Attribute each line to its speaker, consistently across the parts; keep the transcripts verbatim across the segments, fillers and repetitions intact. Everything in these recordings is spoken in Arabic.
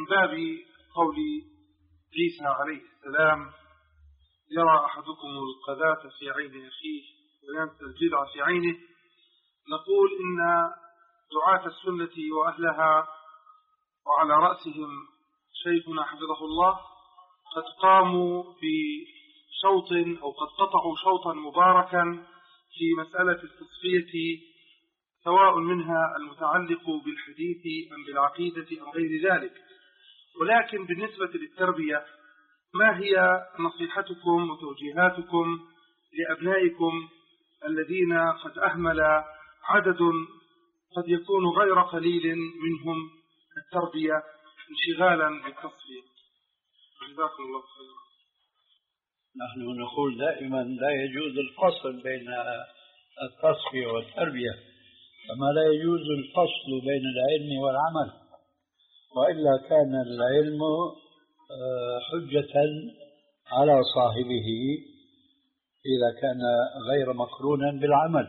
Speaker 1: باب قول عيسى عليه السلام: يرى أحدكم القذاة في عين أخيه وينسى الجذع في عينه، نقول إن دعاة السنة وأهلها وعلى رأسهم شيخنا حفظه الله قد قاموا بشوط أو قد قطعوا شوطا مباركا في مسألة التصفية، سواء منها المتعلق بالحديث أم بالعقيدة أم غير ذلك. ولكن بالنسبة للتربية، ما هي نصيحتكم وتوجيهاتكم لأبنائكم الذين قد أهمل عدد قد يكون غير قليل منهم التربية انشغالا بالتصفية؟ جزاكم الله خيرا.
Speaker 2: نحن نقول دائما لا يجوز الفصل بين التصفية والتربية، كما لا يجوز الفصل بين العلم والعمل، وإلا كان العلم حجة على صاحبه إذا كان غير مقرونا بالعمل.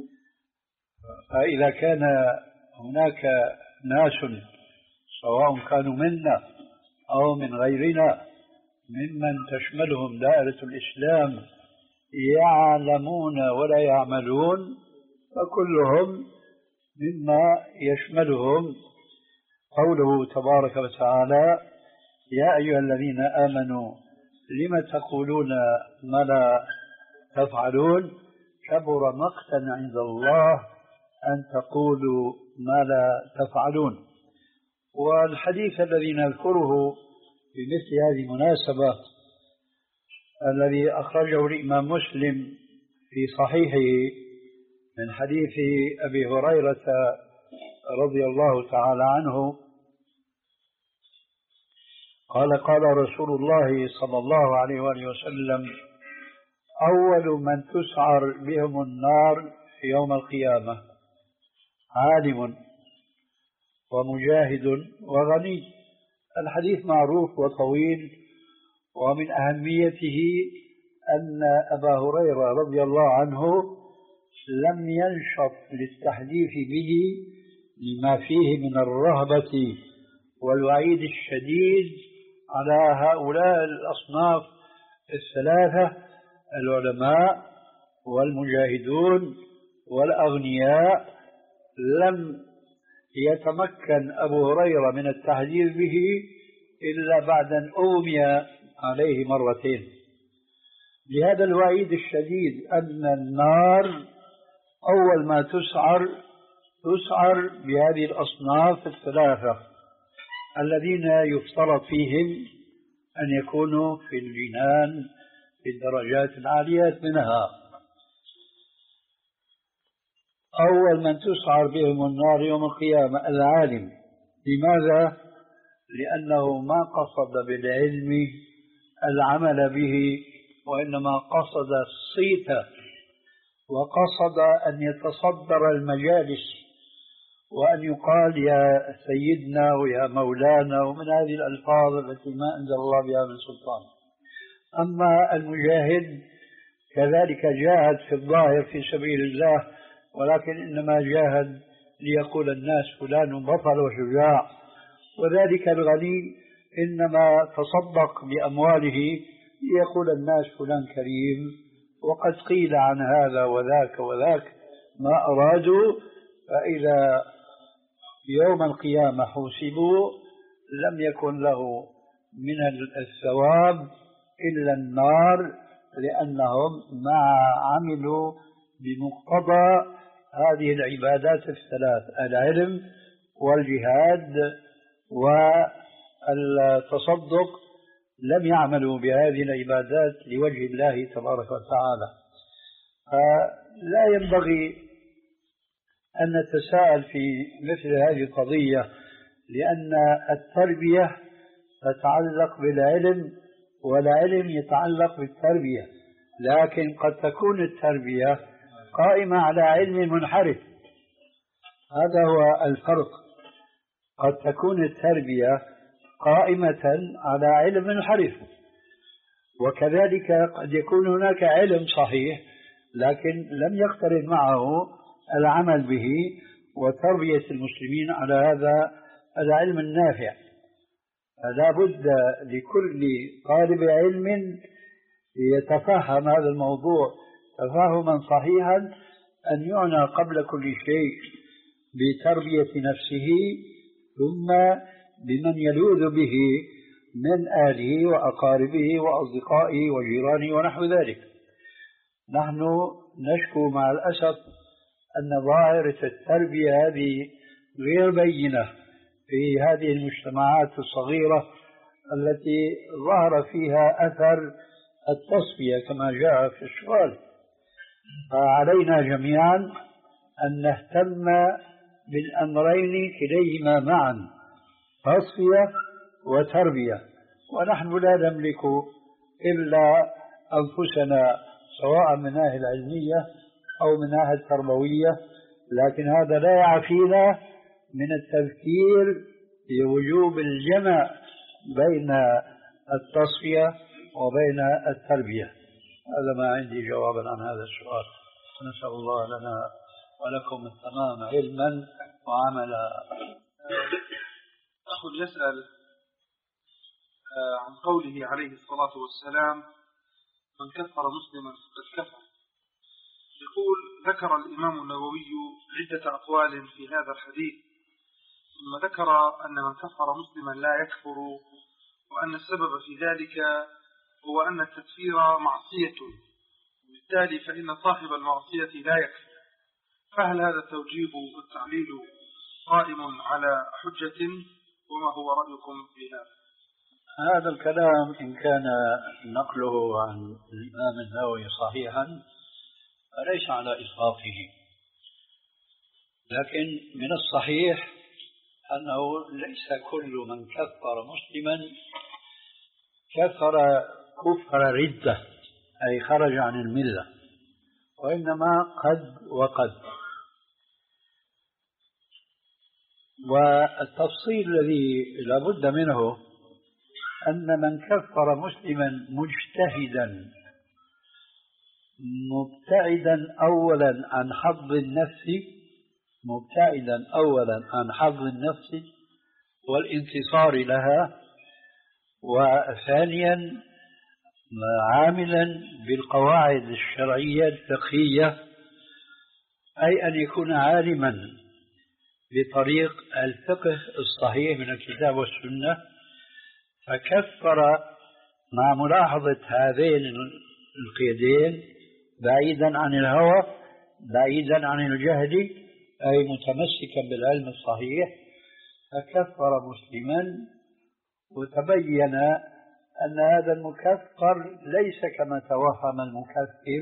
Speaker 2: فإذا كان هناك ناس سواء كانوا منا أو من غيرنا ممن تشملهم دائرة الإسلام يعلمون ولا يعملون، فكلهم مما يشملهم قوله تبارك وتعالى: يا أيها الذين آمنوا لم تقولون ما لا تفعلون كبر مقتا عند الله أن تقولوا ما لا تفعلون. والحديث الذي نذكره في مثل هذه المناسبة الذي أخرجه الإمام مسلم في صحيحه من حديث أبي هريرة رضي الله تعالى عنه قال: قال رسول الله صلى الله عليه وآله وسلم: أول من تسعر بهم النار في يوم القيامة عالم ومجاهد وغني. الحديث معروف وطويل، ومن أهميته أن أبا هريرة رضي الله عنه لم ينشط للتحديث به لما فيه من الرهبة والوعيد الشديد على هؤلاء الأصناف الثلاثة: العلماء والمجاهدون والأغنياء. لم يتمكن أبو هريرة من التحذير به إلا بعد أن أغمي عليه مرتين، لهذا الوعيد الشديد أن النار أول ما تسعر تسعر بهذه الأصناف الثلاثة الذين يفترض فيهم أن يكونوا في الجنان في الدرجات العالية منها. أول من تسعر بهم النار يوم القيامة العالم. لماذا؟ لأنه ما قصد بالعلم العمل به، وإنما قصد الصيت، وقصد أن يتصدر المجالس وأن يقال يا سيدنا ويا مولانا ومن هذه الألفاظ التي ما أنزل الله بها من سلطان. أما المجاهد كذلك جاهد في الظاهر في سبيل الله، ولكن إنما جاهد ليقول الناس فلان بطل وشجاع. وذلك الغني إنما تصدق بأمواله ليقول الناس فلان كريم، وقد قيل عن هذا وذاك وذاك ما أرادوا. فإذا يوم القيامة حوسبوا لم يكن له من الثواب إلا النار، لأنهم ما عملوا بمقتضى هذه العبادات الثلاث: العلم والجهاد والتصدق. لم يعملوا بهذه العبادات لوجه الله تبارك وتعالى. فلا ينبغي أن نتساءل في مثل هذه القضية، لأن التربية تتعلق بالعلم والعلم يتعلق بالتربية، لكن قد تكون التربية قائمة على علم منحرف. هذا هو الفرق. قد تكون التربية قائمة على علم منحرف، وكذلك قد يكون هناك علم صحيح لكن لم يقترن معه العمل به وتربية المسلمين على هذا العلم النافع. فلا بد لكل طالب علم يتفهم هذا الموضوع تفاهما صحيحا أن يعنى قبل كل شيء بتربية نفسه ثم بمن يلوذ به من أهله وأقاربه وأصدقائه وجيرانه ونحو ذلك. نحن نشكو مع الأسف أن ظاهرة التربية هذه غير بينة في هذه المجتمعات الصغيرة التي ظهر فيها أثر التصفية كما جاء في السؤال. فعلينا جميعا أن نهتم بالأمرين كليهما معا، تصفية وتربية، ونحن لا نملك إلا أنفسنا سواء من ناحية العلمية أو من ناحية التربوية، لكن هذا لا يعفينا من التفكير بوجوب الجمع بين التصفية وبين التربية. هذا ما عندي جوابا عن هذا السؤال. نسأل الله لنا ولكم التمام علما وعملا.
Speaker 1: أخ يسأل عن قوله عليه الصلاة والسلام: من كفر مسلما فقد كفر. يقول: ذكر الإمام النووي عدة أقوال في هذا الحديث، ثم ذكر أن من كفر مسلما لا يكفر، وأن السبب في ذلك هو أن التكفير معصية، وبالتالي فإن صاحب المعصية لا يكفر. فهل هذا التوجيه والتعليل قائم على حجة؟ وما هو رأيكم في هذا؟
Speaker 2: هذا الكلام إن كان نقله عن الإمام النووي صحيحا فليس على إطلاقه، لكن من الصحيح أنه ليس كل من كفر مسلما كفر كفر ردة أي خرج عن الملة، وإنما قد وقد. والتفصيل الذي لا بد منه أن من كفر مسلما مجتهدا مبتعدا أولا عن حظ النفس مبتعدا أولا عن حظ النفس والانتصار لها، وثانيا عاملا بالقواعد الشرعية الفقهية، أي أن يكون عالما بطريق الفقه الصحيح من الكتاب والسنة، فكفر مع ملاحظة هذين القيدين بعيدا عن الهوى بعيدا عن الجهل، أي متمسكا بالعلم الصحيح، فكفر مسلما. وتبين أن هذا المكفر ليس كما توهم المكفر،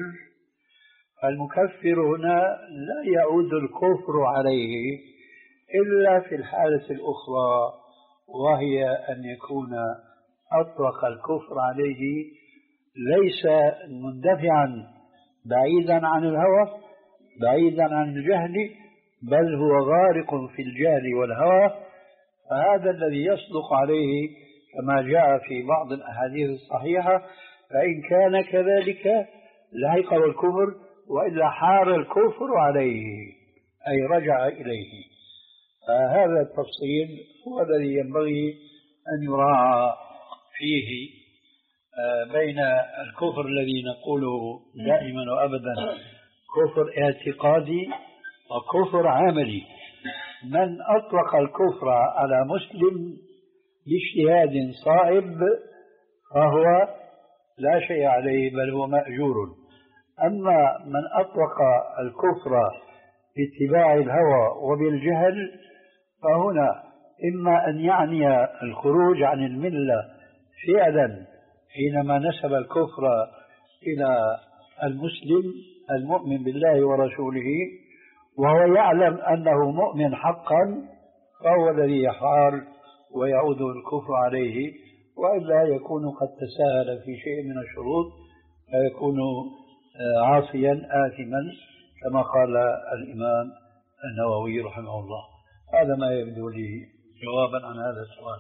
Speaker 2: فالمكفر هنا لا يعود الكفر عليه إلا في الحالة الأخرى، وهي أن يكون أطلق الكفر عليه ليس مندفعا بعيدا عن الهوى بعيدا عن الجهل، بل هو غارق في الجهل والهوى، فهذا الذي يصدق عليه كما جاء في بعض الأحاديث الصحيحة. فإن كان كذلك لحقه الكفر، وإلا حار الكفر عليه أي رجع إليه. فهذا التفصيل هو الذي ينبغي أن يراعى فيه بين الكفر الذي نقوله دائما وأبدا كفر اعتقادي وكفر عملي. من أطلق الكفر على مسلم باجتهاد صائب فهو لا شيء عليه بل هو مأجور، أما من أطلق الكفر باتباع الهوى وبالجهل فهنا إما أن يعني الخروج عن الملة فعلا حينما نسب الكفر إلى المسلم المؤمن بالله ورسوله وهو يعلم أنه مؤمن حقا، فهو الذي يحار ويعود الكفر عليه، وإلا يكون قد تساهل في شيء من الشروط فيكون عاصيا آثما كما قال الإمام النووي رحمه الله. هذا ما يبدو لي جوابا عن هذا السؤال.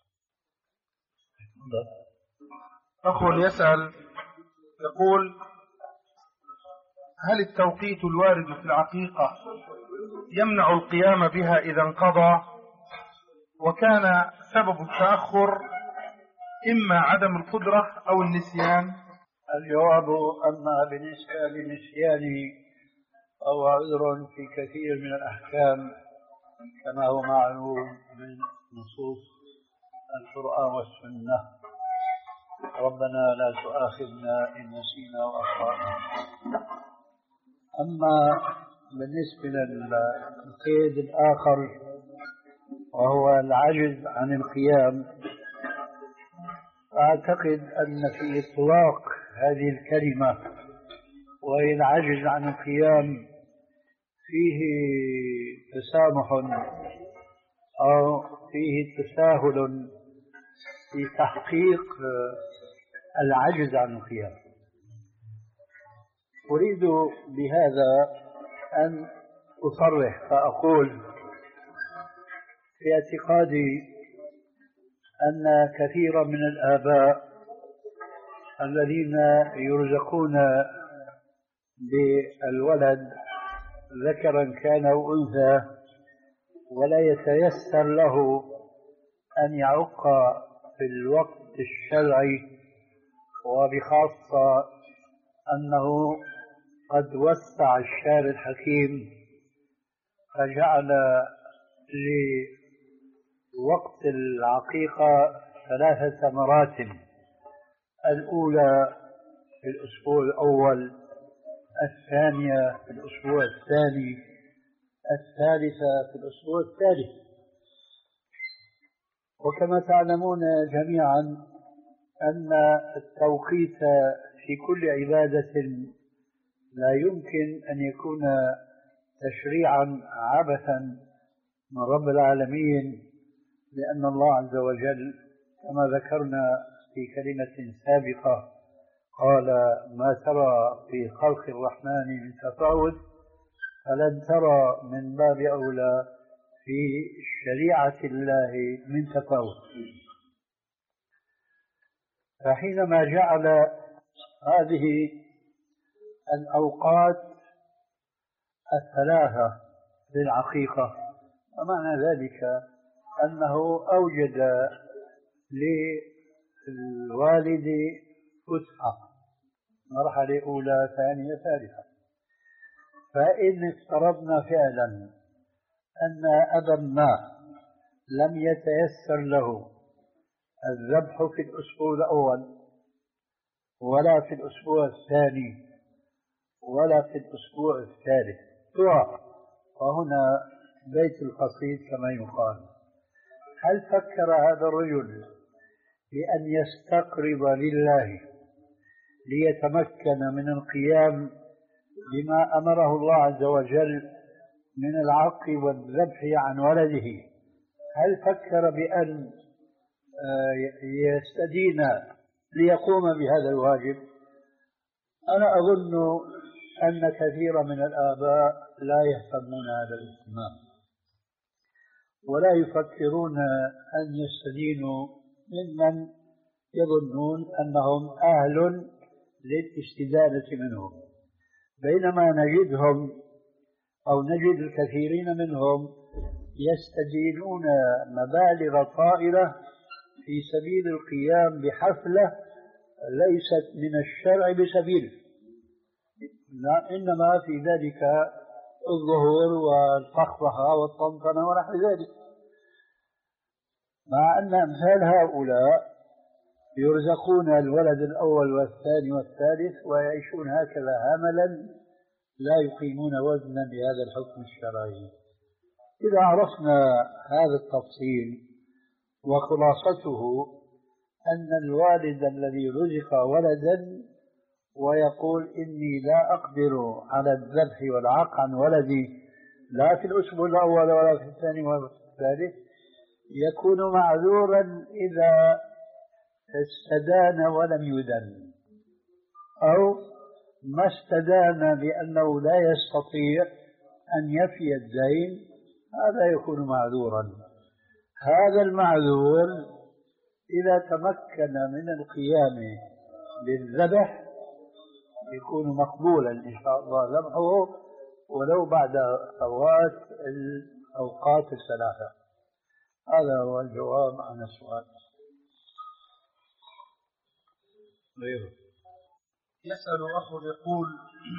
Speaker 1: أخ يسأل يقول: هل التوقيت الوارد في العقيقة يمنع القيام بها إذا انقضى؟ وكان سبب التأخر إما عدم القدرة أو النسيان؟
Speaker 2: الجواب أما بالنسبة للنسيان أو عذر في كثير من الأحكام كما هو معلوم من نصوص القرآن والسنة، ربنا لا تؤاخذنا إن نسينا وأخطأنا. أما بالنسبة للقيد الآخر وهو العجز عن القيام، أعتقد أن في إطلاق هذه الكلمة وهي العجز عن القيام فيه تسامح أو فيه تساهل في تحقيق العجز عن القيام. أريد بهذا أن أصرح فأقول في اعتقادي أن كثيرا من الآباء الذين يرزقون بالولد ذكرا كان أو أنثى ولا يتيسر له أن يعق في الوقت الشرعي، وبخاصة أنه قد وسع الشارع الحكيم فجعل لوقت العقيقة ثلاثة مراتب: الأولى في الأسبوع الأول، الثانية في الأسبوع الثاني، الثالثة في الأسبوع الثالث. وكما تعلمون جميعا أن التوقيت في كل عبادة لا يمكن أن يكون تشريعا عبثا من رب العالمين، لأن الله عز وجل كما ذكرنا في كلمة سابقة قال: ما ترى في خلق الرحمن من تفاوت فلن ترى من باب أولى في شريعة الله من تفاوت. فحينما جعل هذه الأوقات الثلاثة للعقيقة، ومعنى ذلك أنه أوجد للوالد فسحة، مرحلة أولى ثانية ثالثة. فإن افترضنا فعلا أن أبا ما لم يتيسر له الذبح في الأسبوع الأول ولا في الأسبوع الثاني ولا في الأسبوع الثالث، وهنا بيت القصيد كما يقال: هل فكر هذا الرجل بأن يستقرض لله ليتمكن من القيام بما أمره الله عز وجل من العق والذبح عن ولده؟ هل فكر بأن يستدين ليقوم بهذا الواجب؟ أنا أظن أن كثيرا من الآباء لا يهتمون هذا الاهتمام ولا يفكرون أن يستدينوا ممن يظنون أنهم أهل للاستدانة منهم، بينما نجدهم أو نجد الكثيرين منهم يستدينون مبالغ طائلة في سبيل القيام بحفلة ليست من الشرع بسبيل، إنما في ذلك الظهور والفخفخة والطنطنة ونحو ذلك، مع أن أمثال هؤلاء يرزقون الولد الأول والثاني والثالث ويعيشون هكذا هملا لا يقيمون وزنا بهذا الحكم الشرعي. إذا عرفنا هذا التفصيل وخلاصته أن الوالد الذي رزق ولدا ويقول: إني لا أقدر على الذبح والعق عن ولدي لا في الأسبوع الأول ولا في الثاني ولا في الثالث، يكون معذورا إذا استدان ولم يدن، أو ما استدان بأنه لا يستطيع أن يفي الدين، هذا يكون معذورا. هذا المعذور إذا تمكن من القيام بالذبح يكون مقبولا إن شاء الله ذبحه ولو بعد فوات الأوقات الثلاثة. هذا هو الجواب عن السؤال. غيره
Speaker 1: يسأل أخ يقول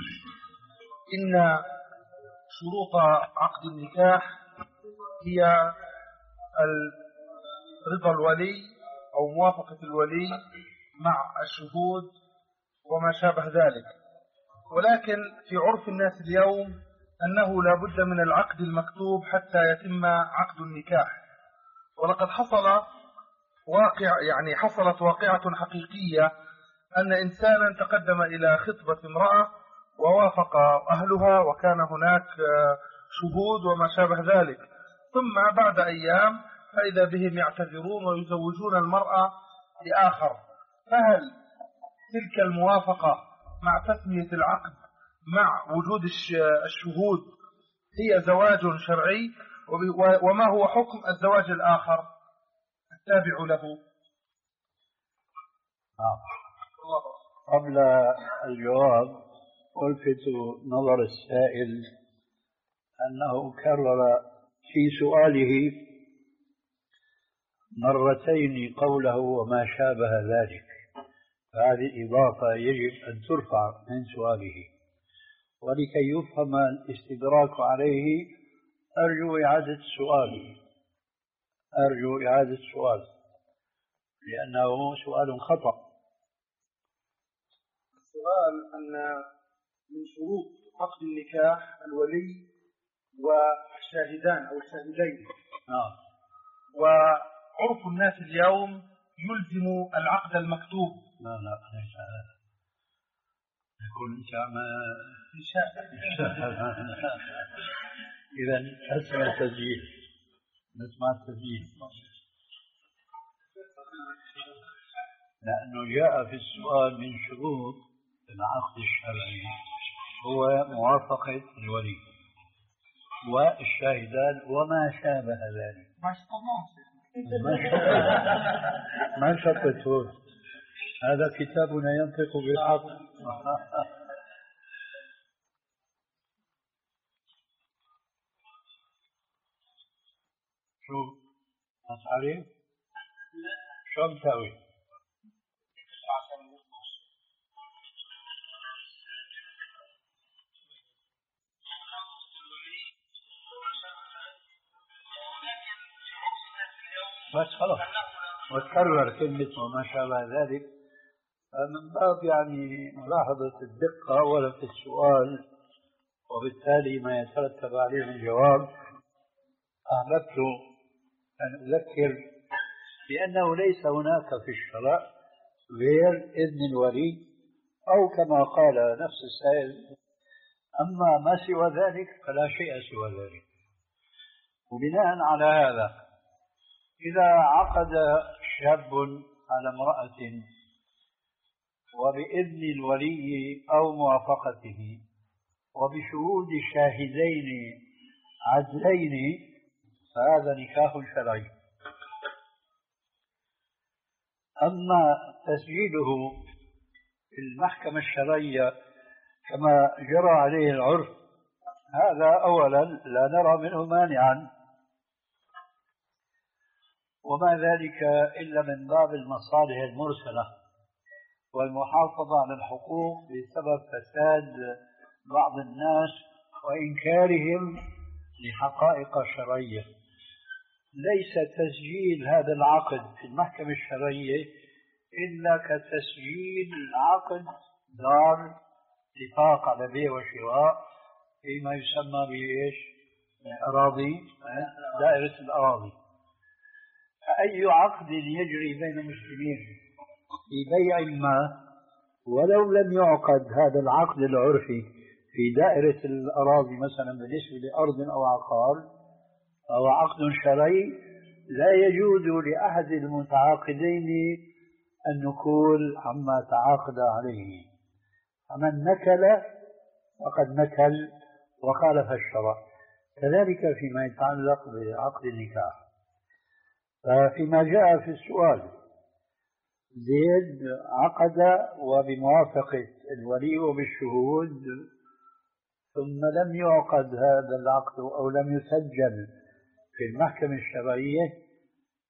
Speaker 1: إن شروط عقد النكاح هي رضا الولي أو موافقة الولي مع الشهود وما شابه ذلك، ولكن في عرف الناس اليوم أنه لا بد من العقد المكتوب حتى يتم عقد النكاح. ولقد حصل واقع يعني حصلت واقعة حقيقية أن إنسانا تقدم إلى خطبة امرأة ووافق أهلها وكان هناك شهود وما شابه ذلك، ثم بعد أيام فإذا بهم يعتذرون ويزوجون المرأة لآخر. فهل تلك الموافقة مع تسمية العقد مع وجود الشهود هي زواج شرعي؟ وما هو حكم الزواج الآخر التابع له؟
Speaker 2: قبل الجواب ألفت نظر السائل أنه كرر في سؤاله مرتين قوله وما شابه ذلك، فهذه إضافة يجب أن ترفع من سؤاله، ولكي يفهم الاستدراك عليه أرجو إعادة السؤال أرجو إعادة السؤال لأنه سؤال خطأ.
Speaker 1: السؤال أن من شروط عقد النكاح الولي والشاهدان أو الشاهدين،
Speaker 2: نعم.
Speaker 1: وعرف الناس اليوم يلزم العقد المكتوب.
Speaker 2: لا لا ليس هذا، يكون إنسان إذا أسمع التسجيل نسمع التسجيل، لأنه جاء في السؤال من شروط العقد الشرعي هو موافقة الولي والشاهدان وما شابه ذلك. ما شطته، هذا كتابنا ينطق بالحق. شو أصحابي شو مسوي؟ بس خلاص وتكرر كلمة وما شابه ذلك من باب يعني ملاحظة الدقة ولا في السؤال، وبالتالي ما يترتب عليه من جواب. أحببت أن أذكر بأنه ليس هناك في الشرع غير إذن الولي، أو كما قال نفس السائل أما ما سوى ذلك فلا شيء سوى ذلك. وبناء على هذا إذا عقد شاب على امرأة وبإذن الولي أو موافقته وبشهود شاهدين عدلين فهذا نكاح شرعي. أما تسجيله في المحكمة الشرعية كما جرى عليه العرف هذا أولا لا نرى منه مانعا، وما ذلك إلا من باب المصالح المرسلة والمحافظة على الحقوق بسبب فساد بعض الناس وإنكارهم لحقائق شرعية. ليس تسجيل هذا العقد في المحكمة الشرعية إلا كتسجيل عقد دار اتفاق على بيع وشراء فيما يسمى بإيش؟ أراضي، دائرة الأراضي. فأي عقد يجري بين المسلمين في بيع ما ولو لم يعقد هذا العقد العرفي في دائرة الأراضي مثلا بالنسبة لأرض أو عقار أو عقد شرعي لا يجوز لأحد المتعاقدين النكول عما تعاقد عليه. فمن نكل فقد نكل وخالف الشرع. كذلك فيما يتعلق بعقد النكاح. ففيما جاء في السؤال زيد عقد وبموافقة الولي وبالشهود ثم لم يعقد هذا العقد أو لم يسجل في المحكمة الشرعية،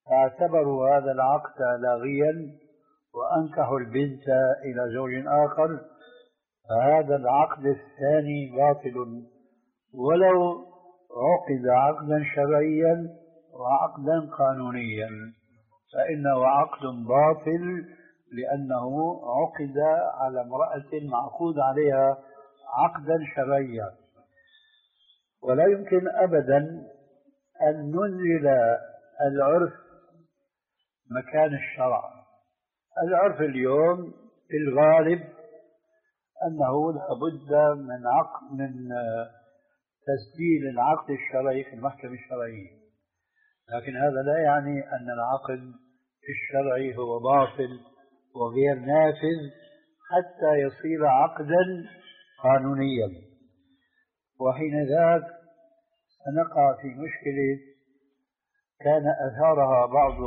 Speaker 2: فاعتبروا هذا العقد لاغيا وأنكحوا البنت إلى زوج آخر، فهذا العقد الثاني باطل ولو عقد عقدا شرعيا وعقدا قانونيا، فإنه عقد باطل لأنه عقد على امرأة معقود عليها عقدا شرعيا. ولا يمكن أبدا أن ننزل العرف مكان الشرع. العرف اليوم في الغالب أنه لابد من عقد من تسجيل العقد الشرعي في المحكمة الشرعية، لكن هذا لا يعني أن العقد الشرعي هو باطل وغير نافذ حتى يصير عقدا قانونيا، وحين ذاك سنقع في مشكلة كان أثارها بعض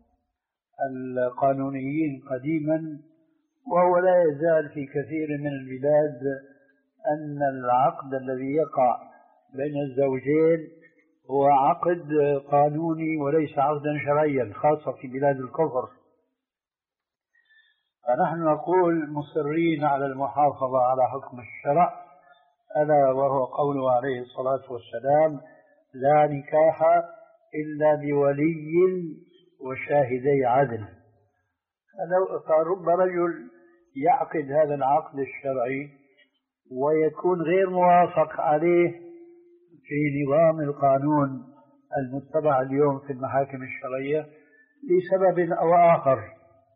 Speaker 2: القانونيين قديما، وهو لا يزال في كثير من البلاد أن العقد الذي يقع بين الزوجين هو عقد قانوني وليس عقدا شرعيا، خاصة في بلاد الكفر. فنحن نقول مصرين على المحافظة على حكم الشرع، ألا وهو قوله عليه الصلاة والسلام: لا نكاح إلا بولي وشاهدي عدل. فرب رجل يعقد هذا العقد الشرعي ويكون غير موافق عليه في نظام القانون المتبع اليوم في المحاكم الشرعية لسبب أو آخر.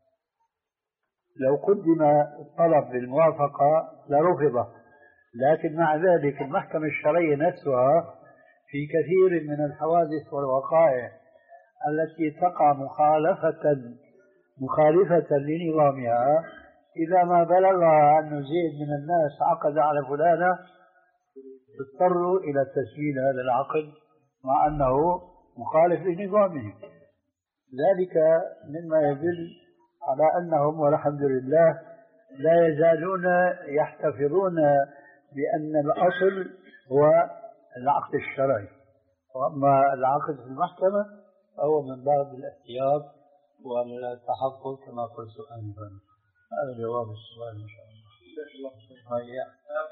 Speaker 2: لو قدم الطلب بالموافقة لرفضه، لكن مع ذلك المحكمة الشرعية نفسها في كثير من الحوادث والوقائع التي تقع مخالفة مخالفة لنظامها، إذا ما بلغها أن زيد من الناس عقد على فلانة اضطروا إلى تسجيل هذا العقد مع أنه مخالف لنظامهم. ذلك مما يدل على أنهم والحمد لله لا يزالون يحتفظون بأن الأصل هو العقد الشرعي، وأما العقد في المحكمة فهو من باب الاحتياط والتحقق كما قلت آنفا. هذا جواب السؤال إن شاء الله. هيا.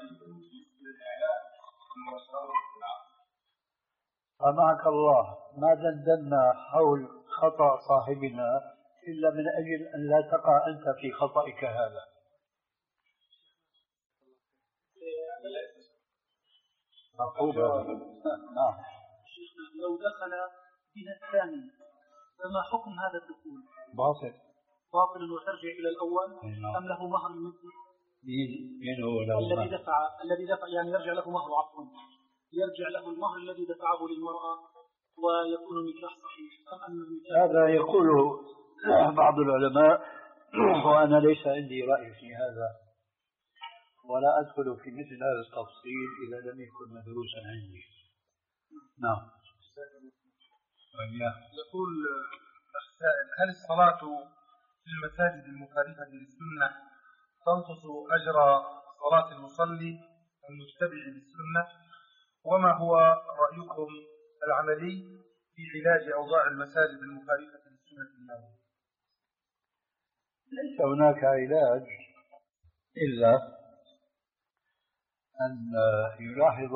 Speaker 2: فمعك الله ما دندنا حول خطأ صاحبنا إلا من أجل أن لا تقع أنت في خطئك هذا.
Speaker 3: مقوبة. نعم. شيخنا لو دخل بنا الثاني فما حكم هذا الدخول؟
Speaker 2: باطل.
Speaker 3: باطل وترجع إلى الأول أم له مهر مثل الذي دفع الذي دفع يعني يرجع له مهر عفوا يرجع له المهر الذي دفعه للمرأة ويكون النكاح صحيح أم أن النكاح؟
Speaker 2: هذا يقول بعض العلماء وأنا ليس عندي رأي في هذا ولا أدخل في مثل هذا التفصيل إذا لم يكن مدروسا عندي. نعم.
Speaker 1: يقول السائل: هل الصلاة في المساجد المخالفة للسنة تنقص أجر صلاة المصلي المتبع للسنة؟ وما هو رأيكم العملي في علاج أوضاع المساجد المخالفة للسنة اليوم؟
Speaker 2: ليس هناك علاج إلا أن يلاحظ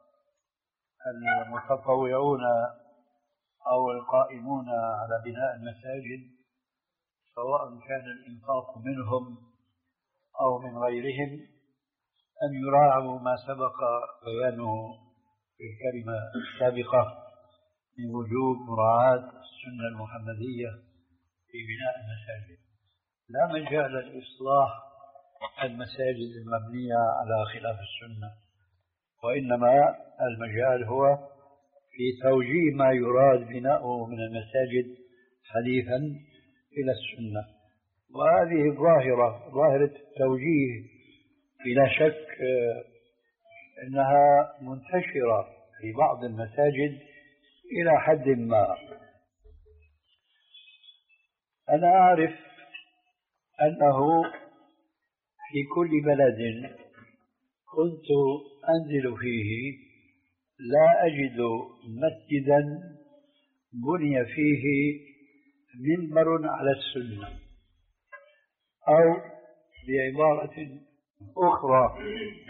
Speaker 2: المتطوعون أو القائمون على بناء المساجد سواء كان الإنفاق منهم أو من غيرهم أن يراعوا ما سبق بيانه في الكلمة السابقة من وجوب مراعاة السنة المحمدية في بناء المساجد. لا مجال لإصلاح المساجد المبنية على خلاف السنة، وإنما المجال هو في توجيه ما يراد بناؤه من المساجد حديثا إلى السنة. وهذه الظاهرة ظاهرة التوجيه بلا شك أنها منتشرة في بعض المساجد إلى حد ما. أنا أعرف أنه في كل بلد كنت أنزل فيه لا أجد مسجدا بني فيه منبر على السنة، أو بعبارة أخرى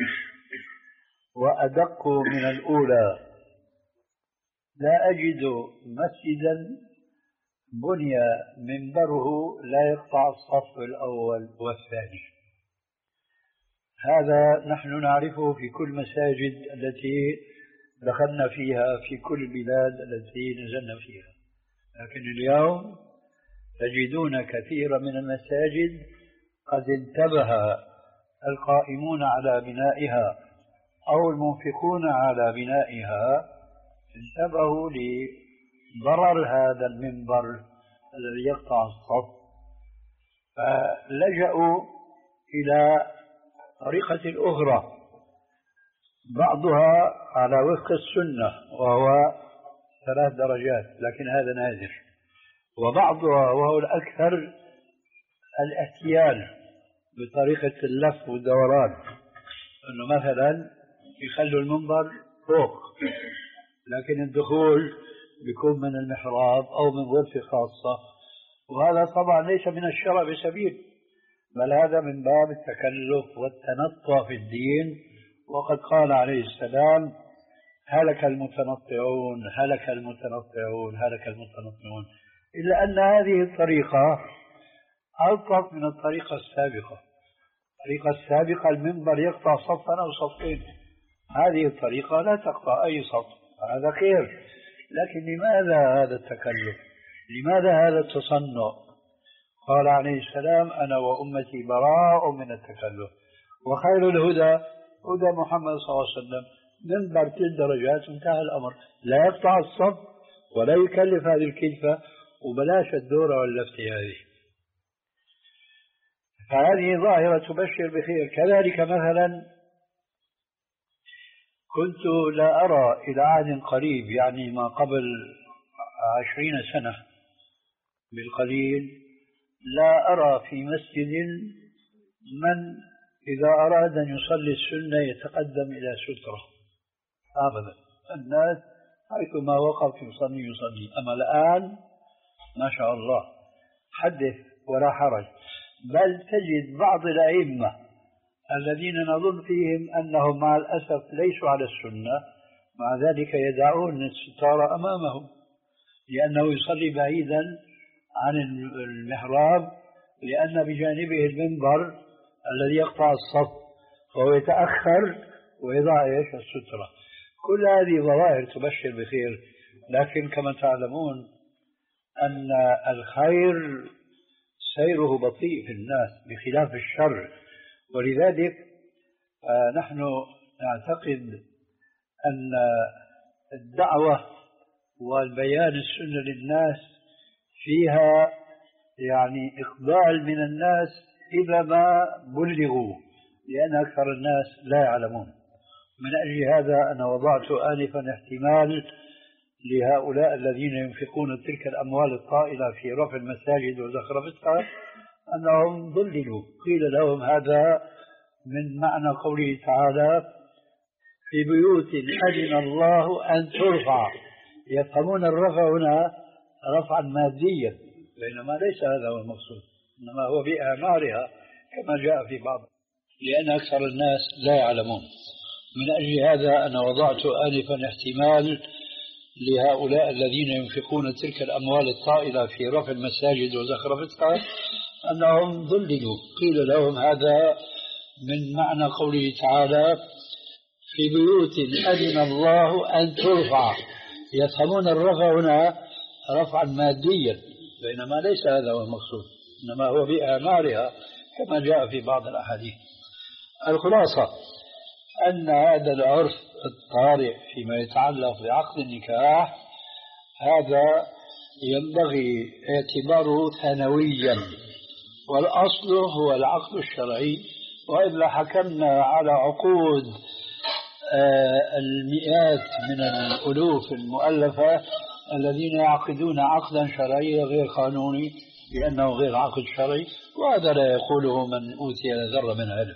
Speaker 2: وأدق من الأولى، لا أجد مسجدا بني منبره لا يقطع الصف الأول والثاني. هذا نحن نعرفه في كل مساجد التي دخلنا فيها في كل البلاد التي نزلنا فيها، لكن اليوم تجدون كثير من المساجد قد انتبه القائمون على بنائها أو المنفقون على بنائها، انتبهوا لضرر هذا المنبر الذي يقطع الصف، فلجأوا إلى طريقة أخرى بعضها على وفق السنة وهو ثلاث درجات، لكن هذا نادر، وبعضها وهو الأكثر الاحتيال بطريقة اللف والدوران، أنه مثلا يخلوا المنبر فوق لكن الدخول بيكون من المحراب أو من غرفة خاصة، وهذا طبعا ليس من الشرع بسبيل، بل هذا من باب التكلف والتنطع في الدين. وقد قال عليه السلام: هلك المتنطعون هلك المتنطعون هلك المتنطعون. إلا أن هذه الطريقة ألطف من الطريقة السابقة. الطريقة السابقة المنبر يقطع صفا أو صفين، هذه الطريقة لا تقطع أي صف، هذا خير. لكن لماذا هذا التكلف؟ لماذا هذا التصنع؟ قال عليه السلام: أنا وأمتي براء من التكلف، وخير الهدى هدى محمد صلى الله عليه وسلم. منبر ثلاث درجات انتهى الأمر، لا يقطع الصف ولا يكلف هذه الكلفة، وبلاش الدورة واللفتة هذه. فهذه ظاهرة تبشر بخير. كذلك مثلا كنت لا أرى إلى عهد قريب، يعني ما قبل عشرين سنة بالقليل، لا أرى في مسجد من إذا أراد أن يصلي السنة يتقدم إلى سترة أبدا. الناس حيثما وقف يصلي يصلي. أما الآن ما شاء الله حدث ولا حرج، بل تجد بعض الأئمة الذين نظن فيهم أنهم مع الأسف ليسوا على السنة، مع ذلك يدعون الستارة أمامهم لأنه يصلي بعيدا عن المحراب، لأن بجانبه المنبر الذي يقطع الصف، فهو يتأخر ويضع ايش السترة. كل هذه ظواهر تبشر بخير، لكن كما تعلمون أن الخير سيره بطيء في الناس بخلاف الشر، ولذلك نحن نعتقد أن الدعوة والبيان السنة للناس فيها يعني إقبال من الناس إذا ما بلغوا، لأن أكثر الناس لا يعلمون. من أجل هذا أنا وضعت آنفا احتمال لهؤلاء الذين ينفقون تلك الأموال الطائلة في رفع المساجد وزخرفتها أنهم ضللوا. قيل لهم هذا من معنى قوله تعالى: في بيوت أذن الله أن ترفع. يفهمون الرفع هنا رفعا ماديا، بينما ليس هذا هو المقصود، إنما هو بإعمارها كما جاء في بعض، لأن أكثر الناس لا يعلمون. من أجل هذا أنا وضعت آنفا احتمال لهؤلاء الذين ينفقون تلك الأموال الطائلة في رفع المساجد وزخرفتها أنهم ضللوا. قيل لهم هذا من معنى قوله تعالى: في بيوت أذن الله أن ترفع. يفهمون الرفع هنا رفعا ماديا، بينما ليس هذا هو المقصود، إنما هو بإعمارها كما جاء في بعض الأحاديث. الخلاصة أن هذا العرف الطارئ فيما يتعلق بعقد النكاح هذا ينبغي اعتباره ثانويا، والأصل هو العقد الشرعي، وإلا حكمنا على عقود المئات من الألوف المؤلفة الذين يعقدون عقدا شرعيا غير قانوني لأنه غير عقد شرعي، وهذا لا يقوله من أوتي ذرة من علم.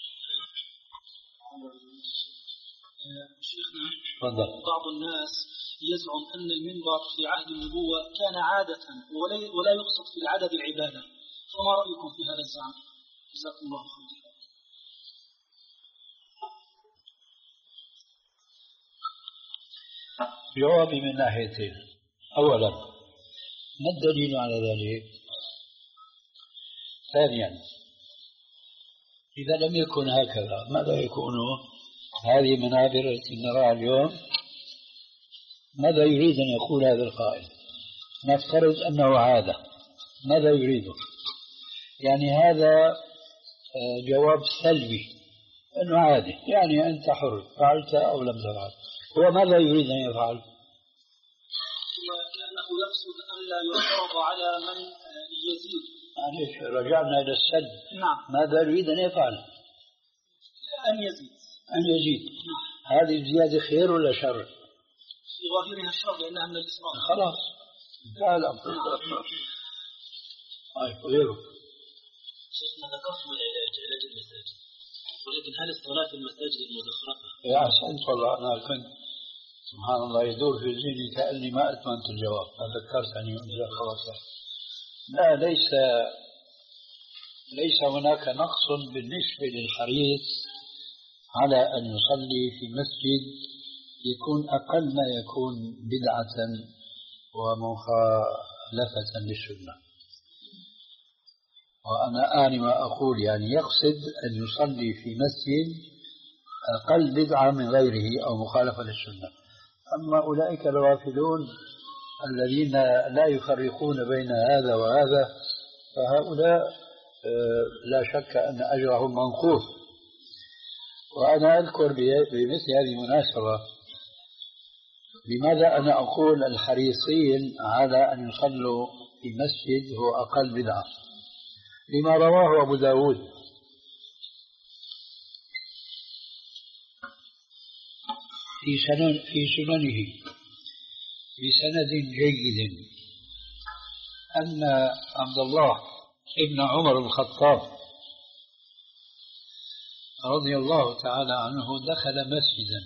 Speaker 3: شيخنا بعض الناس يزعم أن المنبر في عهد النبوة كان عادة ولا يقصد في العدد العبادة، فما رأيكم في هذا الزعم؟ جزاكم الله خيرا.
Speaker 2: جوابي من ناحيتين. أولا، ما الدليل على ذلك؟ ثانيا، إذا لم يكن هكذا ماذا يكون؟ هذه منابر التي نراها اليوم، ماذا يريد أن يقول هذا القائل؟ نفترض أنه عادة، ماذا يريده؟ يعني هذا جواب سلبي، أنه عادي، يعني أنت حر، فعلت أو لم تفعل. هو ماذا يريد أن يفعل؟
Speaker 3: لأنه يقصد أن لا يعترض على من يزيد.
Speaker 2: يعني رجعنا إلى السلب.
Speaker 3: نعم.
Speaker 2: ماذا يريد أن يفعل؟
Speaker 3: أن يزيد.
Speaker 2: أن يزيد. نعم. هذه الزيادة خير ولا شر؟
Speaker 3: في ظاهرها الشر لأنها من الإسراف.
Speaker 2: خلاص لا لا. طيب غيره.
Speaker 3: شيخنا ذكرتم العلاج علاج المساجد، ولكن هل الصلاة في المساجد المزخرفة؟
Speaker 2: يا أحسنت والله. أنا كنت سبحان الله يدور في ذهني كأني ما أتممت الجواب، فذكرتني جزاك الله خير. لا، ليس ليس هناك نقص بالنسبة للحريص على أن يصلي في مسجد يكون أقل ما يكون بدعة ومخالفة للسنة. وأنا آني ما أقول، يعني يقصد أن يصلي في مسجد أقل بدعة من غيره أو مخالفة للسنة. أما أولئك الغافلون الذين لا يفرقون بين هذا وهذا، فهؤلاء لا شك أن أجرهم منقوص. وأنا أذكر بمثل هذه المناسبة لماذا أنا أقول الحريصين على أن يصلوا في مسجد هو أقل بدعة، لما رواه أبو داود في سنن في سننه بسند جيد أن عبد الله ابن عمر الخطاب رضي الله تعالى عنه دخل مسجدا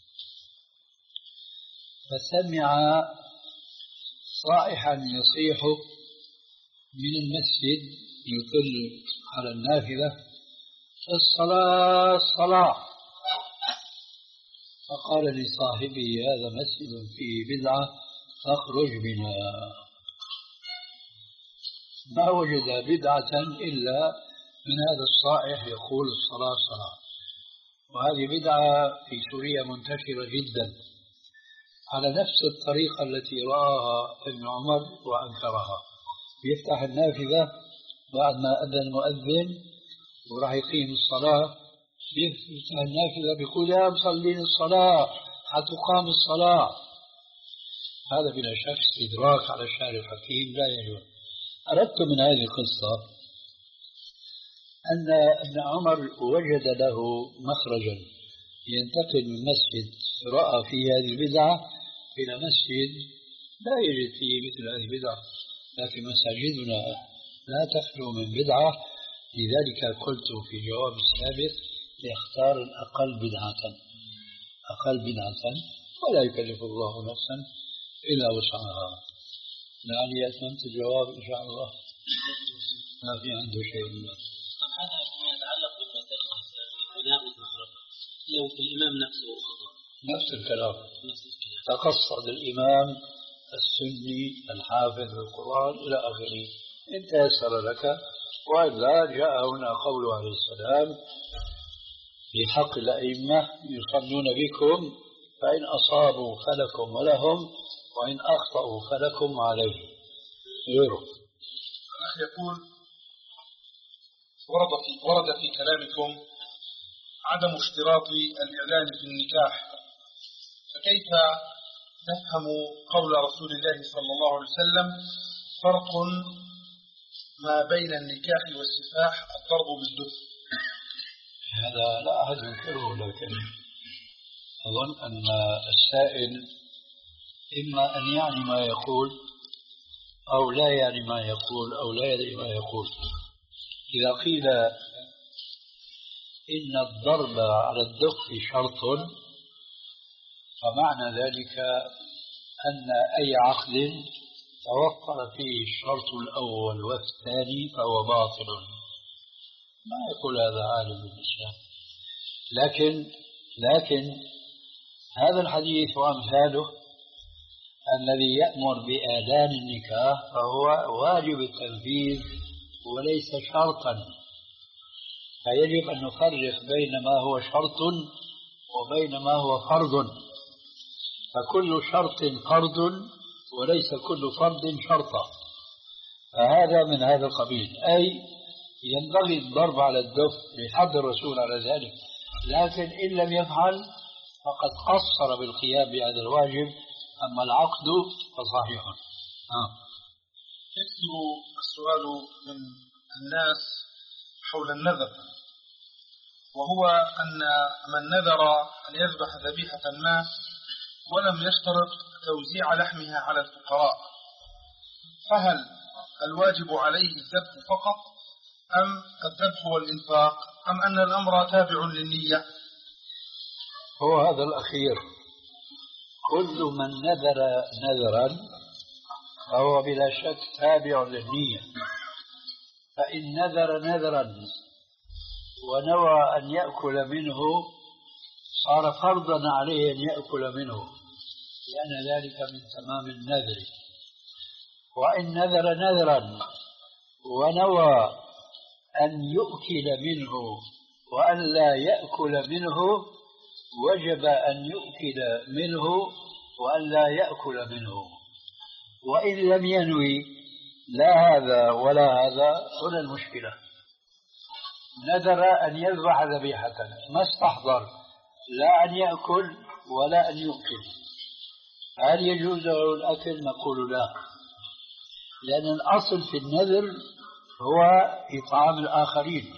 Speaker 2: فسمع صائحا يصيح من المسجد يطل على النافذة: الصلاة الصلاة. فقال لصاحبه: هذا مسجد فيه بدعة فاخرج بنا. ما وجد بدعة إلا من هذا الصائح يقول الصلاة الصلاة. وهذه بدعة في سوريا منتشرة جدا على نفس الطريقة التي رآها ابن عمر وأنكرها. يفتح النافذة بعد ما أذن المؤذن وراح يقيم الصلاة، يفتح النافذة بيقول: يا مصلين الصلاة حتقام الصلاة. هذا بلا شك استدراك على الشارع الحكيم لا يجوز. أردت من هذه القصة أن ابن عمر وجد له مخرجا ينتقل من مسجد رأى فيه هذه البدعة إلى مسجد لا يجد فيه مثل هذه البدعة، لكن مساجدنا لا تخلو من بدعة. لذلك قلت في جواب السابق يختار الأقل بدعة، أقل بدعة، ولا يكلف الله نفسا إلا وسعها. لعلي أتممت الجواب إن شاء الله. ما في عنده شيء منه.
Speaker 3: هذا فيما يتعلق بالبناء والمخرفة، لو الإمام نفسه خطأ
Speaker 2: نفس الكلام، تقصد الإمام السني الحافظ للقرآن إلى آخره إن تيسر لك. وإلا جاء هنا قوله عليه السلام في حق الأئمة: يصلون بكم فإن أصابوا فلكم ولهم وإن أخطأوا فلكم عليهم. غيره
Speaker 1: يقول: ورد في, ورد في كلامكم عدم اشتراط الإعلان في النكاح، فكيف نفهم قول رسول الله صلى الله عليه وسلم: فرق ما بين النكاح والسفاح الضرب بالدف؟
Speaker 2: هذا لا أحد ينكره، لكن أظن أن السائل إما أن يعني ما يقول أو لا يعني ما يقول أو لا يدري ما يقول. إذا قيل إن الضرب على الدف شرط، فمعنى ذلك أن أي عقد توفر فيه الشرط الأول والثاني فهو باطل. ما يقول هذا عالم بالإسلام. لكن لكن هذا الحديث وأمثاله الذي يأمر بآذان النكاح فهو واجب التنفيذ وليس شرطا، فيجب أن نفرق بين ما هو شرط وبين ما هو فرض. فكل شرط فرض وليس كل فرض شرطا، فهذا من هذا القبيل. أي ينبغي الضرب على الدف لحد الرسول على ذلك، لكن إن لم يفعل فقد قصر بالقيام بهذا الواجب. أما العقد فصحيح. آه.
Speaker 1: يكثر السؤال من الناس حول النذر، وهو أن من نذر أن يذبح ذبيحة ما ولم يشترط توزيع لحمها على الفقراء، فهل الواجب عليه الذبح فقط أم الذبح والإنفاق أم أن الأمر تابع للنية؟
Speaker 2: هو هذا الأخير. كل من نذر نذرا فهو بلا شك تابع للنية. فإن نذر نذرا ونوى أن يأكل منه صار فرضا عليه أن يأكل منه، لأن ذلك من تمام النذر. وإن نذر نذرا ونوى أن يؤكل منه وأن لا يأكل منه وجب أن يؤكل منه وأن لا يأكل منه. وإن لم ينوي لا هذا ولا هذا هنا المشكلة. نذر أن يذبح ذبيحة ما استحضر لا أن يأكل ولا أن يؤكل، هل يجوز له الأكل؟ نقول لا، لأن الأصل في النذر هو إطعام الآخرين.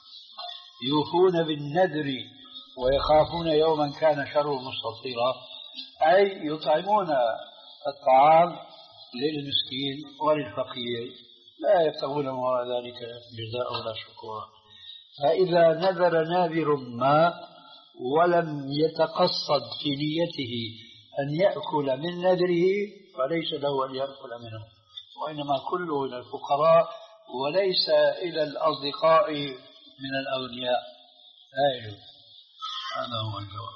Speaker 2: يوفون بالنذر ويخافون يوما كان شره مستطيرا، أي يطعمون الطعام للمسكين وللفقير لا يبتغون وراء ذلك جزاء ولا شكورا. فإذا نذر ناذر ما ولم يتقصد في نيته أن يأكل من نذره فليس له أن يأكل منه، وإنما كله إلى الفقراء وليس إلى الأصدقاء من الأغنياء. أيوه هذا هو الجواب.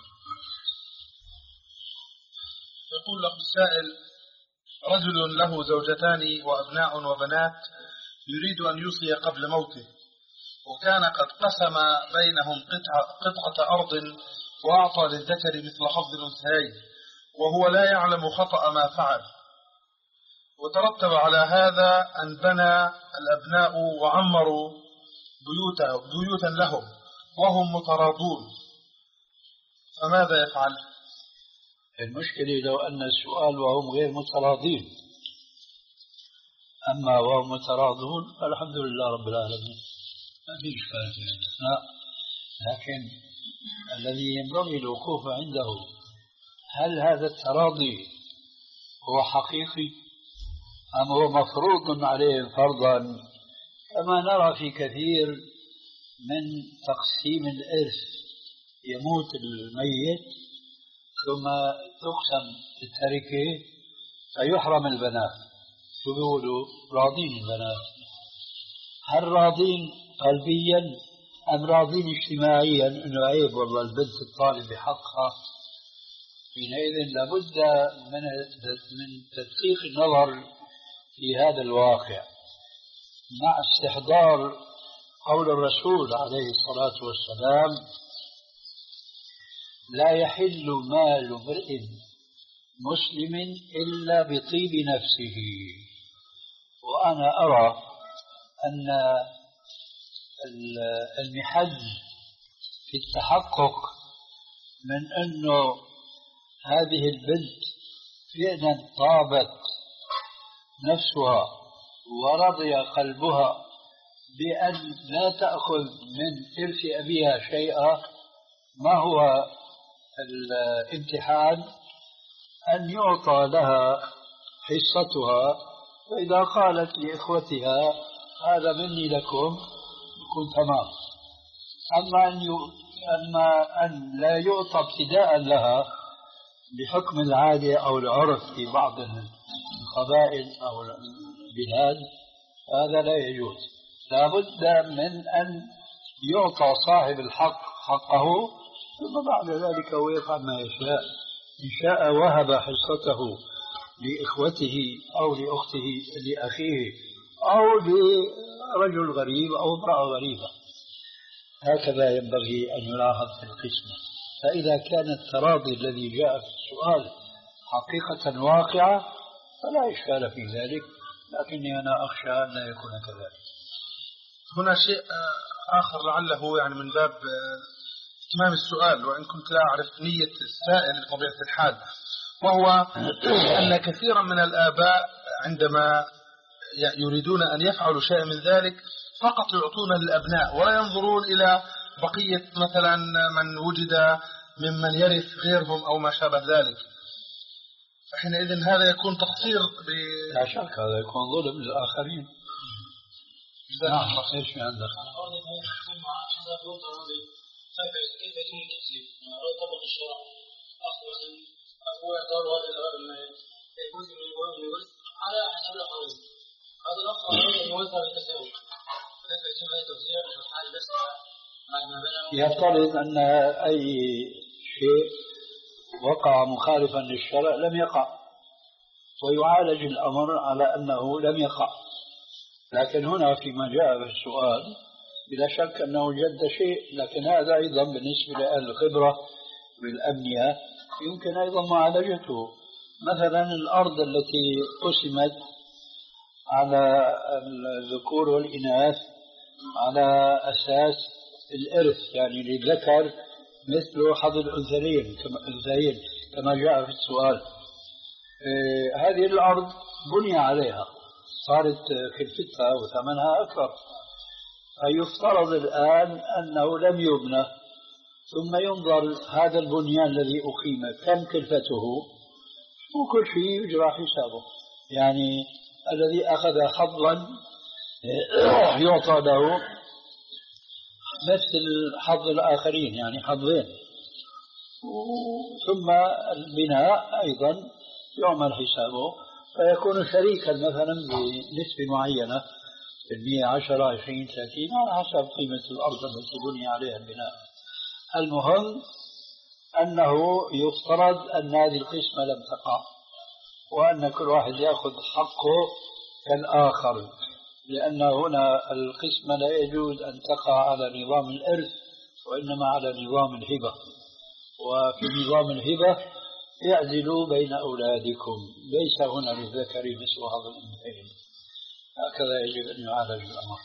Speaker 1: يقول لك السائل: رجل له زوجتان وأبناء وبنات يريد أن يوصي قبل موته، وكان قد قسم بينهم قطعة, قطعة أرض وأعطى للذكر مثل حظ الأنثيين، وهو لا يعلم خطأ ما فعل، وترتب على هذا أن بنى الأبناء وعمروا بيوتا, بيوتا لهم وهم متراضون، فماذا يفعل؟
Speaker 2: المشكلة لو أن السؤال وهم غير متراضين، أما وهم متراضون فالحمد لله رب العالمين ما في إشكال في هذا. لكن الذي ينبغي الوقوف عنده هل هذا التراضي هو حقيقي أم هو مفروض عليهم فرضا، كما نرى في كثير من تقسيم الإرث. يموت الميت ثم تقسم التركة فيحرم البنات. شو بيقولوا؟ راضين البنات. هل راضين قلبيا أم راضين اجتماعيا إنه عيب والله البنت الطالب بحقها؟ حينئذ لابد من من تدقيق النظر في هذا الواقع مع استحضار قول الرسول عليه الصلاة والسلام: لا يحل مال امرئ مسلم إلا بطيب نفسه. وأنا أرى أن المحل في التحقق من أنه هذه البنت فعلا طابت نفسها ورضي قلبها بأن لا تأخذ من إرث أبيها شيئا، ما هو الامتحان؟ أن يعطى لها حصتها، وإذا قالت لإخوتها هذا مني لكم يكون تمام. أما أن, ي... أما أن لا يعطى ابتداء لها بحكم العادة أو العرف في بعض القبائل أو البلاد هذا لا يجوز. لا بد من أن يعطى صاحب الحق حقه، ثم بعد ذلك هو يفعل ما يشاء. إن شاء وهب حصته لإخوته أو لأخته لأخيه أو لرجل غريب أو امرأة غريبة. هكذا ينبغي أن يلاحظ في القسمة. فإذا كان التراضي الذي جاء في السؤال حقيقة واقعة فلا إشكال في ذلك، لكني أنا أخشى أن لا يكون كذلك.
Speaker 1: هنا شيء آخر لعله يعني من باب اتمام السؤال، وإن كنت لا أعرف نية السائل بطبيعة الحال، وهو أن كثيرا من الآباء عندما يريدون أن يفعلوا شيء من ذلك فقط يعطون للأبناء ولا ينظرون إلى بقية مثلا من وجد ممن يرث غيرهم أو ما شابه ذلك، فحينئذ هذا يكون تقصير ب...
Speaker 2: لا شك هذا يكون ظلم للآخرين. نعم. ايش في عندك؟
Speaker 3: كيف يتم التقسيم؟ طبق الشرع أخذ مثلا أبوه يختار هذا الأب جزء من الورث على حسب الأقارب، هذا الأخ يوزع بالتساوي، كيف يتم هذا التوزيع في الحال بس بعد ما بنى؟
Speaker 2: يفترض أن أي شيء وقع مخالفا للشرع لم يقع، ويعالج الأمر على أنه لم يقع. لكن هنا فيما جاء في السؤال بلا شك أنه جد شيء، لكن هذا أيضا بالنسبة لأهل الخبرة بالأبنية يمكن أيضا معالجته. مثلا الأرض التي قسمت على الذكور والإناث على أساس الإرث، يعني للذكر مثل حظ الأنثيين كما, كما جاء في السؤال، إيه هذه الأرض بني عليها صارت كلفتها وثمنها أكثر، فيفترض الآن أنه لم يبنى، ثم ينظر هذا البنيان الذي أقيم كم كلفته وكل شيء يجرى حسابه. يعني الذي أخذ حظا يعطى له مثل حظ الآخرين، يعني حظين، ثم البناء أيضا يعمل حسابه، فيكون شريكا مثلا بنسبة معينة بالمئة عشرة عشرين ثلاثين على حسب قيمة الأرض التي بني عليها البناء. المهم أنه يفترض أن هذه القسمة لم تقع، وأن كل واحد يأخذ حقه كالآخر، لأن هنا القسمة لا يجوز أن تقع على نظام الإرث وإنما على نظام الهبة، وفي نظام الهبة يعزلوا بين أولادكم، ليس هنا للذكر مثل هذا الأنثيين. هكذا يجب أن يعالج الأمر.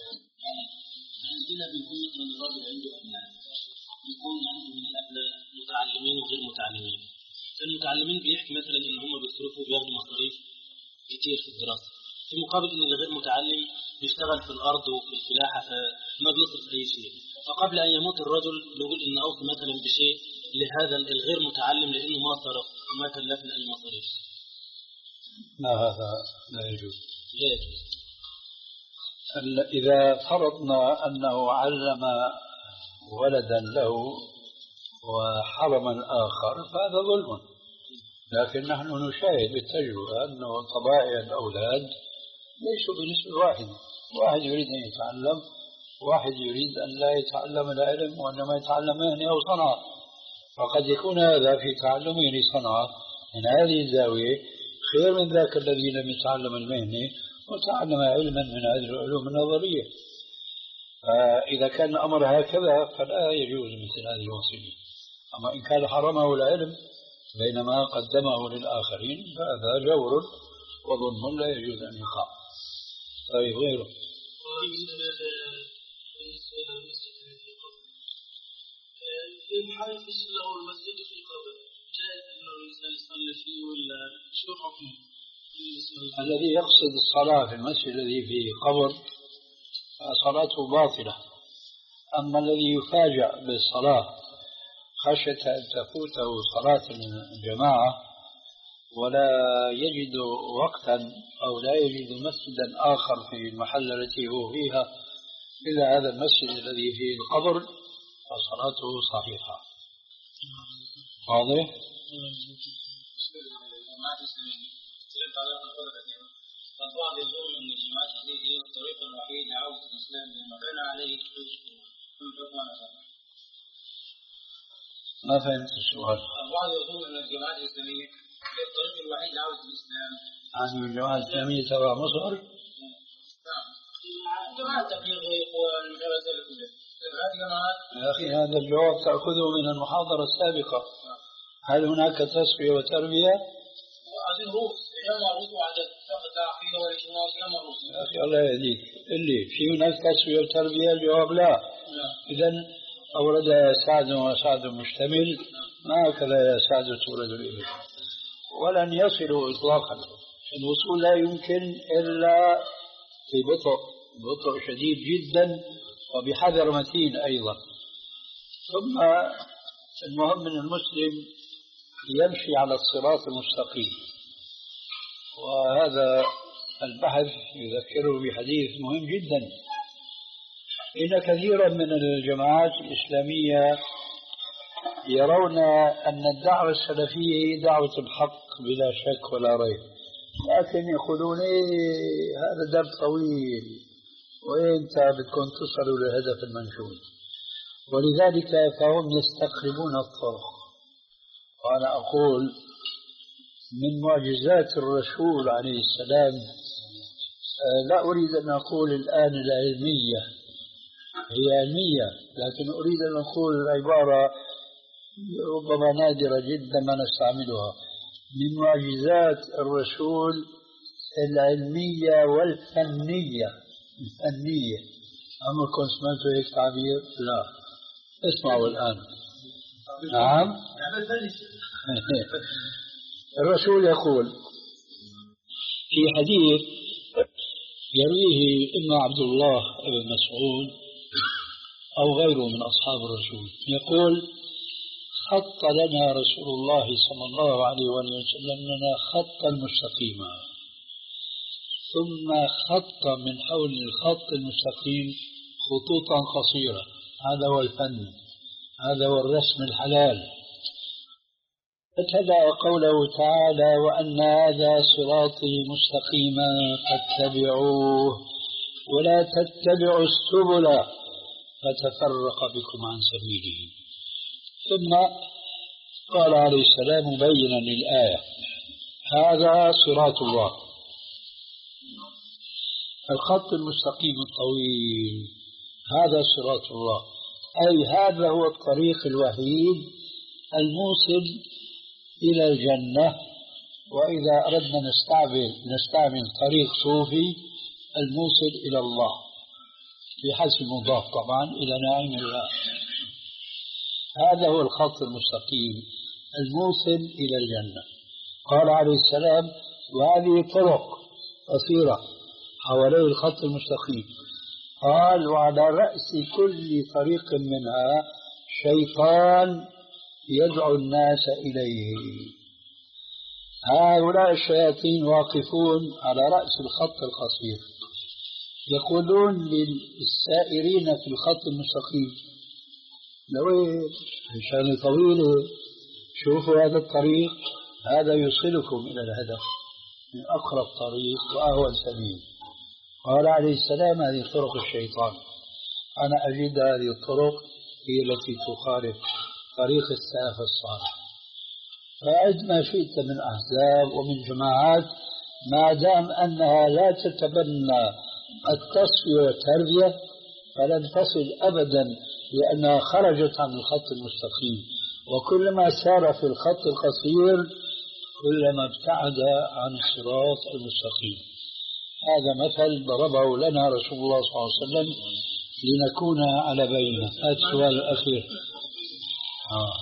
Speaker 3: عندنا بيكون مثلا الراجل عنده أبناء، بيكون عنده من الأبناء متعلمين وغير متعلمين. المتعلمين بيحكي مثلا إن هم بيصرفوا بياخدوا مصاريف كتير في الدراسة، في مقابل إن الغير متعلم بيشتغل في الأرض وفي الفلاحة فما بيصرف أي شيء. فقبل أن يموت الرجل بيقول إن أوصي مثلا بشيء لهذا الغير متعلم لأنه ما صرف وما كلفنا أي مصاريف.
Speaker 2: لا هذا لا يجوز.
Speaker 3: لا يجوز.
Speaker 2: إذا فرضنا أنه علم ولدا له وحرم الآخر فهذا ظلم، لكن نحن نشاهد بالتجربة أنه طبائع الأولاد ليسوا بنسبة واحدة، واحد يريد أن يتعلم، واحد يريد أن لا يتعلم العلم وإنما يتعلم مهنة أو صنعة، فقد يكون هذا في تعلمه لصنعة من هذه الزاوية خير من ذاك الذي لم يتعلم المهنة وتعلم علما من هذه العلوم النظرية. فإذا كان الأمر هكذا فلا يجوز مثل هذه الوصية. أما إن كان حرمه العلم بينما قدمه للآخرين فهذا جور وظلم لا يجوز أن يقع. طيب غيره.
Speaker 3: في محل له المسجد في قبر جائز انه الانسان يصلي فيه ولا شو حكمه؟
Speaker 2: الذي يقصد الصلاة في المسجد الذي فيه قبر صلاته باطلة. أما الذي يفاجأ بالصلاة خشية أن تفوته صلاة الجماعة ولا يجد وقتا أو لا يجد مسجدا آخر في المحل التي هو فيها إلا هذا المسجد الذي فيه القبر فصلاته صحيحة. واضح؟
Speaker 4: الجماعات الإسلامية سئلت على الخبر القديم فالبعض يظن أن الجماعات هذه هي الطريق الوحيد لعودة الإسلام لما كان عليه كل حكم على ذلك.
Speaker 2: ما فهمت السؤال.
Speaker 4: البعض يظن أن الجماعات الإسلامية هي الطريق الوحيد لعودة الإسلام.
Speaker 2: يعني الجماعة الإسلامية تبع مصر؟
Speaker 4: نعم. جماعات تبليغ وإخوان وغير ذلك كله.
Speaker 2: يا أخي هذا الجواب تأخذه من المحاضرة السابقة. هل هناك تسوية وتربية؟
Speaker 4: هذه روس يا روس وعدد تقطع فيها والإجماع يا روس.
Speaker 2: يا أخي الله يهديك اللي في هناك تسوية وتربية الجواب لا. إذن أورد سعد وسعد مشتمل ما هكذا يا سعد تورد الإبل ولن يصلوا إطلاقا. الوصول لا يمكن إلا ببطء بطء شديد جدا وبحذر متين أيضا. ثم المهم من المسلم يمشي على الصراط المستقيم، وهذا البحث يذكره بحديث مهم جدا. إن كثيرا من الجماعات الإسلامية يرون أن الدعوة السلفية هي دعوة الحق بلا شك ولا ريب، لكن يقولون إيه هذا درب طويل وإنت بدكم تصلوا للهدف المنشود، ولذلك فهم يستقربون الطرق. وأنا أقول من معجزات الرسول عليه السلام، لا أريد أن أقول الآن العلمية، هي علمية لكن أريد أن أقول العبارة ربما نادرة جدا ما نستعملها، من معجزات الرسول العلمية والفنية. الفنية عمركم سمعتوا هيك تعبير؟ لا. اسمعوا الآن. نعم. الرسول يقول في حديث يرويه إما عبد الله بن مسعود أو غيره من أصحاب الرسول، يقول خط لنا رسول الله صلى الله عليه وسلم لنا خطا مستقيما، ثم خط من حول الخط المستقيم خطوطا قصيرة. هذا هو الفن، هذا هو الرسم الحلال. فتبع قوله تعالى وأن هذا صراطي مستقيما فاتبعوه ولا تتبعوا السبل فتفرق بكم عن سبيله. ثم قال عليه السلام مبينا للآية هذا صراط الله، الخط المستقيم الطويل هذا صراط الله، أي هذا هو الطريق الوحيد الموصل إلى الجنة. وإذا أردنا نستعمل نستعمل طريق صوفي الموصل إلى الله بحسب المضاف طبعا إلى نعيم الله. هذا هو الخط المستقيم الموصل إلى الجنة. قال عليه السلام وهذه طرق قصيرة حوالي الخط المستقيم. قال وعلى رأس كل طريق منها شيطان يدعو الناس إليه. هؤلاء الشياطين واقفون على رأس الخط القصير يقولون للسائرين في الخط المستقيم لوين عشان طويلة، شوفوا هذا الطريق هذا يوصلكم إلى الهدف من أقرب طريق وأهون سبيل. قال عليه السلام هذه طرق الشيطان، أنا أجد هذه الطرق هي التي تخالف طريق السلف الصالح. فأعد ما شئت من أحزاب ومن جماعات ما دام أنها لا تتبنى التصفية والتربية فلن تصل أبدا، لأنها خرجت عن الخط المستقيم، وكلما سار في الخط القصير كلما ابتعد عن الصراط المستقيم. هذا مثل ضربه لنا رسول الله صلى الله عليه وسلم لنكون على بينه. هذا السؤال الأخير. آه.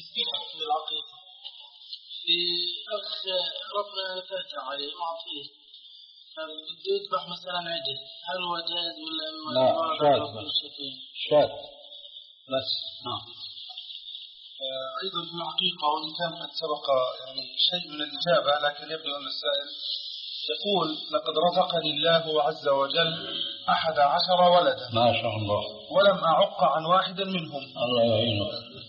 Speaker 4: في أخ ربنا فتح عليه معطيه بده يذبح مثلا عجل، هل هو جائز ولا
Speaker 2: لا؟ شاذ شاذ بس. نعم.
Speaker 1: أيضا في الحقيقة وإن كان قد سبق يعني شيء من الإجابة لكن يبدو أن السائل يقول لقد رزقني الله عز وجل أحد عشر ولدا
Speaker 2: ما شاء الله
Speaker 1: ولم أعق عن واحد منهم.
Speaker 2: الله يعينه.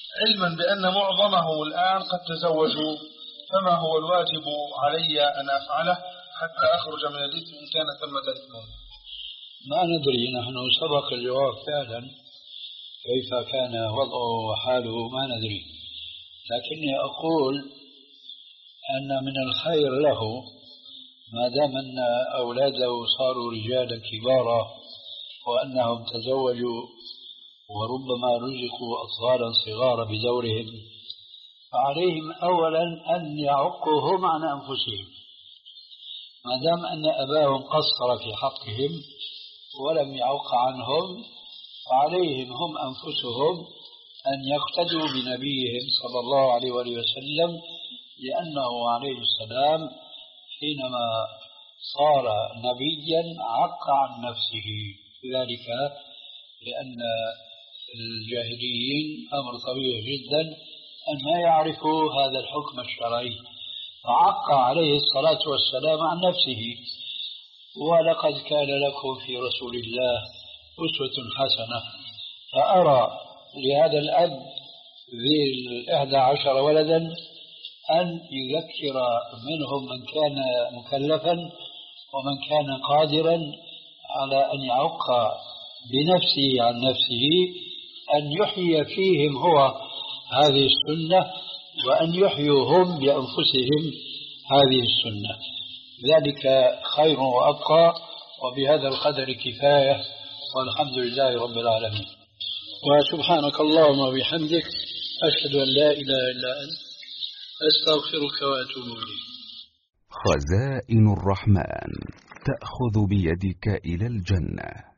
Speaker 1: علما بأن معظمه الآن قد تزوجوا، فما هو الواجب علي أن أفعله حتى أخرج من الإثم إن كان ثمة إثم؟
Speaker 2: ما ندري، نحن سبق الجواب فعلا كيف كان وضعه وحاله ما ندري، لكني أقول أن من الخير له ما دام أن أولاده صاروا رجالا كبارا وأنهم تزوجوا وربما رزقوا أطفالا صغارا بدورهم، فعليهم أولا أن يعقوا هم عن أنفسهم، ما دام أن أباهم قصر في حقهم ولم يعق عنهم، فعليهم هم أنفسهم أن يقتدوا بنبيهم صلى الله عليه وآله وسلم، لأنه عليه السلام حينما صار نبيا عق عن نفسه، ذلك لأن الجاهليين أمر طبيعي جدا أن ما يعرفوا هذا الحكم الشرعي، فعق عليه الصلاة والسلام عن نفسه. ولقد كان لكم في رسول الله أسوة حسنة، فأرى لهذا الأب ذي الإحدى عشر ولدا أن يذكر منهم من كان مكلفا ومن كان قادرا على أن يعق بنفسه عن نفسه، أن يحيي فيهم هو هذه السنة وأن يحيوا هم بأنفسهم هذه السنة، ذلك خير وأبقى. وبهذا القدر كفاية، والحمد لله رب العالمين. وسبحانك اللهم وبحمدك، أشهد أن لا إله إلا أنت، أستغفرك وأتوب إليك.
Speaker 5: خزائن الرحمن تأخذ بيدك إلى الجنة.